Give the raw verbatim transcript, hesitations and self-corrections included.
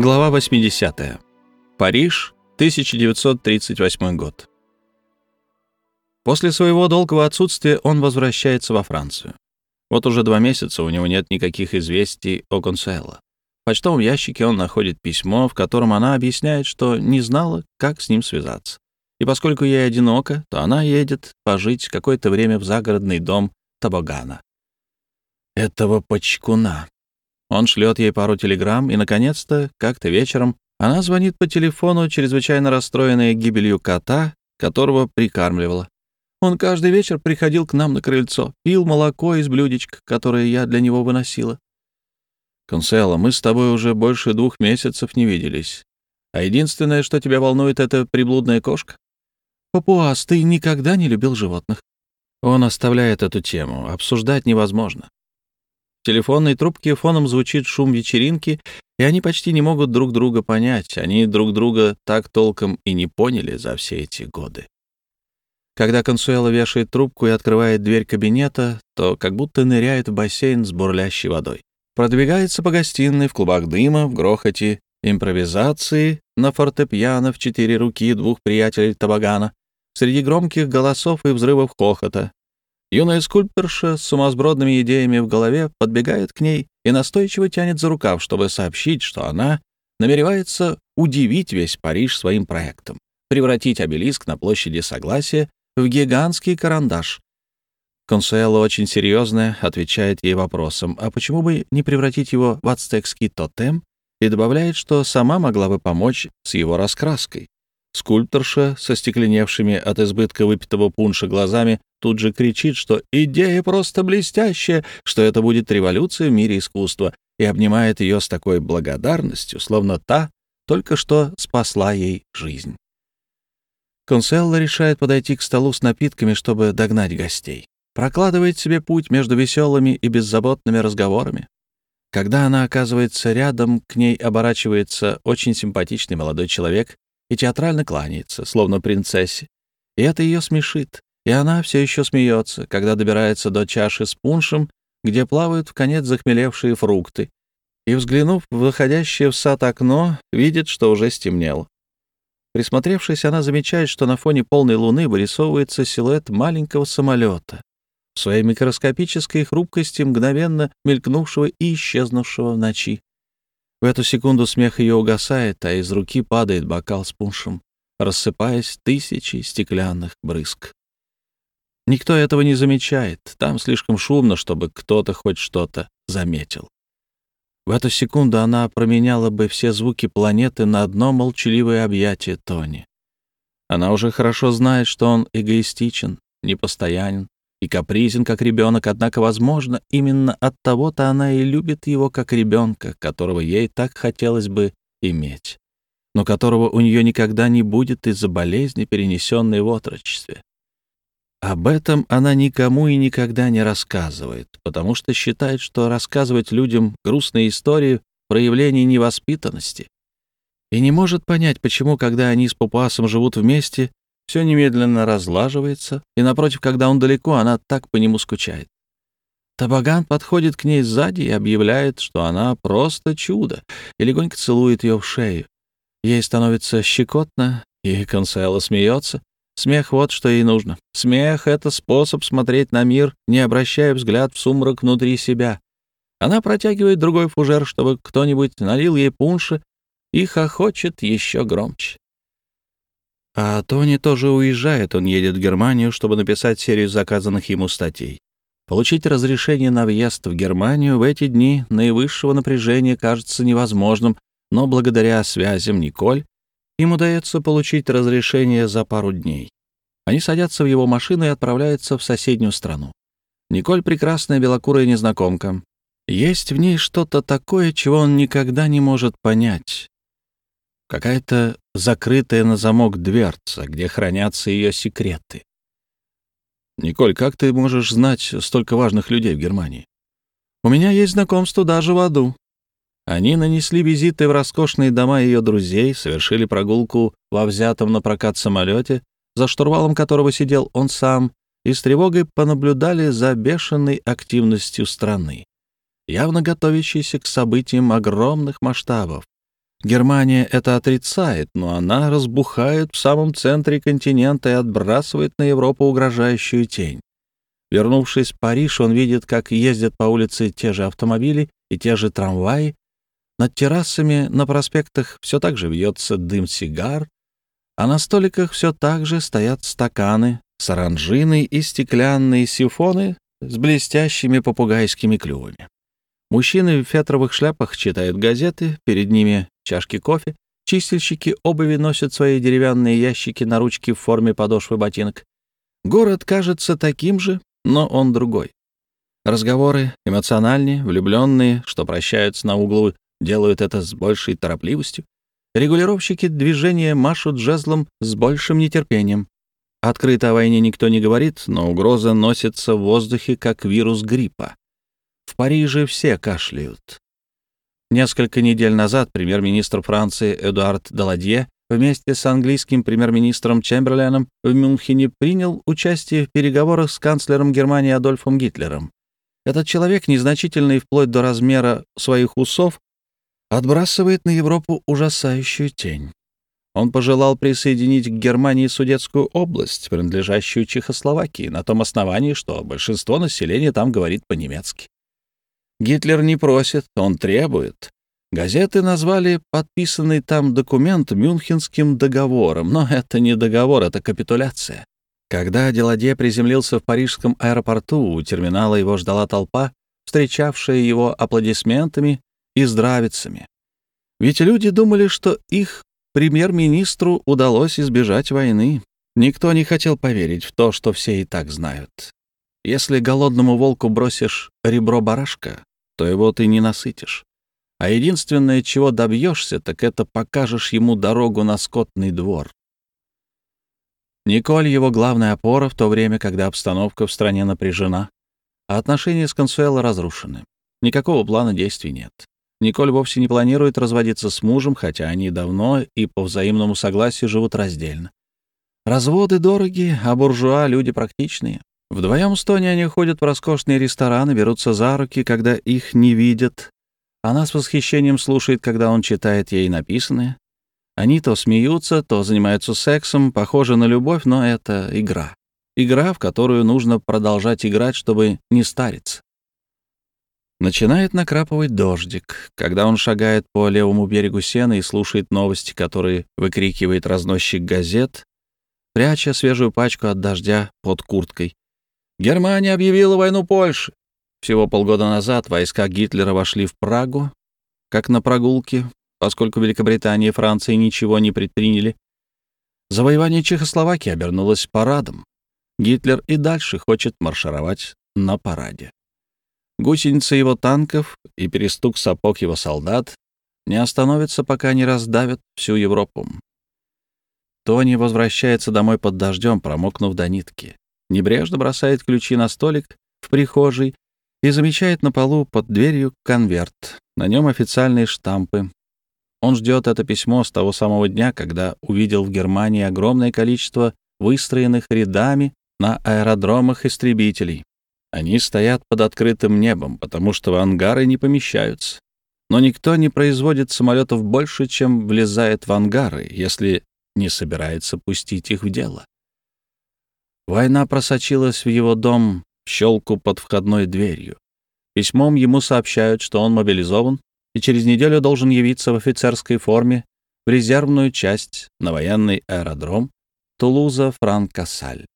Глава восьмидесятая. Париж, тысяча девятьсот тридцать восьмой год. После своего долгого отсутствия он возвращается во Францию. Вот уже два месяца у него нет никаких известий о Консуэло. В почтовом ящике он находит письмо, в котором она объясняет, что не знала, как с ним связаться. И поскольку ей одиноко, то она едет пожить какое-то время в загородный дом Табогана. Этого почкуна. Он шлет ей пару телеграмм, и, наконец-то, как-то вечером она звонит по телефону, чрезвычайно расстроенная гибелью кота, которого прикармливала. Он каждый вечер приходил к нам на крыльцо, пил молоко из блюдечка, которое я для него выносила. «Консуэло, мы с тобой уже больше двух месяцев не виделись. А единственное, что тебя волнует, — это приблудная кошка?» «Папуас, ты никогда не любил животных». Он оставляет эту тему, обсуждать невозможно. В телефонной трубке фоном звучит шум вечеринки, и они почти не могут друг друга понять. Они друг друга так толком и не поняли за все эти годы. Когда Консуэло вешает трубку и открывает дверь кабинета, то как будто ныряет в бассейн с бурлящей водой. Продвигается по гостиной в клубах дыма, в грохоте импровизации на фортепиано в четыре руки двух приятелей Табогана, среди громких голосов и взрывов хохота. Юная скульпторша с сумасбродными идеями в голове подбегает к ней и настойчиво тянет за рукав, чтобы сообщить, что она намеревается удивить весь Париж своим проектом, превратить обелиск на площади Согласия в гигантский карандаш. Консуэло, очень серьезная, отвечает ей вопросом, а почему бы не превратить его в ацтекский тотем, и добавляет, что сама могла бы помочь с его раскраской. Скульпторша со стекленевшими от избытка выпитого пунша глазами тут же кричит, что идея просто блестящая, что это будет революция в мире искусства, и обнимает ее с такой благодарностью, словно та только что спасла ей жизнь. Консуэло решает подойти к столу с напитками, чтобы догнать гостей. Прокладывает себе путь между веселыми и беззаботными разговорами. Когда она оказывается рядом, к ней оборачивается очень симпатичный молодой человек и театрально кланяется, словно принцессе. И это ее смешит, и она все еще смеется, когда добирается до чаши с пуншем, где плавают в конец захмелевшие фрукты, и, взглянув в выходящее в сад окно, видит, что уже стемнело. Присмотревшись, она замечает, что на фоне полной луны вырисовывается силуэт маленького самолета, в своей микроскопической хрупкости, мгновенно мелькнувшего и исчезнувшего в ночи. В эту секунду смех ее угасает, а из руки падает бокал с пуншем, рассыпаясь тысячи стеклянных брызг. Никто этого не замечает, там слишком шумно, чтобы кто-то хоть что-то заметил. В эту секунду она променяла бы все звуки планеты на одно молчаливое объятие Тони. Она уже хорошо знает, что он эгоистичен, непостоянен и капризен, как ребенок, однако, возможно, именно от того-то она и любит его как ребенка, которого ей так хотелось бы иметь, но которого у нее никогда не будет из-за болезни, перенесенной в отрочестве. Об этом она никому и никогда не рассказывает, потому что считает, что рассказывать людям грустные истории — проявление невоспитанности, и не может понять, почему, когда они с Папуасом живут вместе, все немедленно разлаживается, и, напротив, когда он далеко, она так по нему скучает. Табоган подходит к ней сзади и объявляет, что она просто чудо, и легонько целует ее в шею. Ей становится щекотно, и Консуэло смеется. Смех — вот что ей нужно. Смех — это способ смотреть на мир, не обращая взгляд в сумрак внутри себя. Она протягивает другой фужер, чтобы кто-нибудь налил ей пунша, и хохочет еще громче. А Тони тоже уезжает, он едет в Германию, чтобы написать серию заказанных ему статей. Получить разрешение на въезд в Германию в эти дни наивысшего напряжения кажется невозможным, но благодаря связям Николь им удается получить разрешение за пару дней. Они садятся в его машину и отправляются в соседнюю страну. Николь — прекрасная белокурая незнакомка. Есть в ней что-то такое, чего он никогда не может понять. Какая-то закрытая на замок дверца, где хранятся ее секреты. «Николь, как ты можешь знать столько важных людей в Германии?» «У меня есть знакомство даже в аду». Они нанесли визиты в роскошные дома ее друзей, совершили прогулку во взятом на прокат самолете, за штурвалом которого сидел он сам, и с тревогой понаблюдали за бешеной активностью страны, явно готовящейся к событиям огромных масштабов. Германия это отрицает, но она разбухает в самом центре континента и отбрасывает на Европу угрожающую тень. Вернувшись в Париж, он видит, как ездят по улице те же автомобили и те же трамваи. Над террасами на проспектах все так же вьется дым сигар, а на столиках все так же стоят стаканы с оранжиной и стеклянные сифоны с блестящими попугайскими клювами. Мужчины в фетровых шляпах читают газеты, перед ними чашки кофе, чистильщики обуви носят свои деревянные ящики на ручке в форме подошвы ботинок. Город кажется таким же, но он другой. Разговоры эмоциональнее, влюбленные, что прощаются на углу, делают это с большей торопливостью. Регулировщики движения машут жезлом с большим нетерпением. Открыто о войне никто не говорит, но угроза носится в воздухе, как вирус гриппа. В Париже все кашляют. Несколько недель назад премьер-министр Франции Эдуард Даладье вместе с английским премьер-министром Чемберленом в Мюнхене принял участие в переговорах с канцлером Германии Адольфом Гитлером. Этот человек, незначительный вплоть до размера своих усов, отбрасывает на Европу ужасающую тень. Он пожелал присоединить к Германии Судетскую область, принадлежащую Чехословакии, на том основании, что большинство населения там говорит по-немецки. Гитлер не просит, он требует. Газеты назвали подписанный там документ Мюнхенским договором, но это не договор, это капитуляция. Когда Даладье приземлился в парижском аэропорту, у терминала его ждала толпа, встречавшая его аплодисментами и здравицами. Ведь люди думали, что их премьер-министру удалось избежать войны. Никто не хотел поверить в то, что все и так знают. Если голодному волку бросишь ребро барашка, то его ты не насытишь. А единственное, чего добьешься, так это покажешь ему дорогу на скотный двор. Николь — его главная опора в то время, когда обстановка в стране напряжена, а отношения с Консуэло разрушены. Никакого плана действий нет. Николь вовсе не планирует разводиться с мужем, хотя они давно и по взаимному согласию живут раздельно. Разводы дороги, а буржуа — люди практичные. Вдвоем с Тони они ходят в роскошные рестораны, берутся за руки, когда их не видят. Она с восхищением слушает, когда он читает ей написанное. Они то смеются, то занимаются сексом, похоже на любовь, но это игра. Игра, в которую нужно продолжать играть, чтобы не стариться. Начинает накрапывать дождик. Когда он шагает по левому берегу Сены и слушает новости, которые выкрикивает разносчик газет, пряча свежую пачку от дождя под курткой. Германия объявила войну Польше. Всего полгода назад войска Гитлера вошли в Прагу, как на прогулке, поскольку Великобритания и Франция ничего не предприняли. Завоевание Чехословакии обернулось парадом. Гитлер и дальше хочет маршировать на параде. Гусеницы его танков и перестук сапог его солдат не остановятся, пока не раздавят всю Европу. Тони возвращается домой под дождем, промокнув до нитки. Небрежно бросает ключи на столик в прихожей и замечает на полу под дверью конверт. На нем официальные штампы. Он ждет это письмо с того самого дня, когда увидел в Германии огромное количество выстроенных рядами на аэродромах истребителей. Они стоят под открытым небом, потому что в ангары не помещаются. Но никто не производит самолетов больше, чем влезает в ангары, если не собирается пустить их в дело. Война просочилась в его дом в щелку под входной дверью. Письмом ему сообщают, что он мобилизован и через неделю должен явиться в офицерской форме в резервную часть на военный аэродром Тулуза-Фран-Кассаль.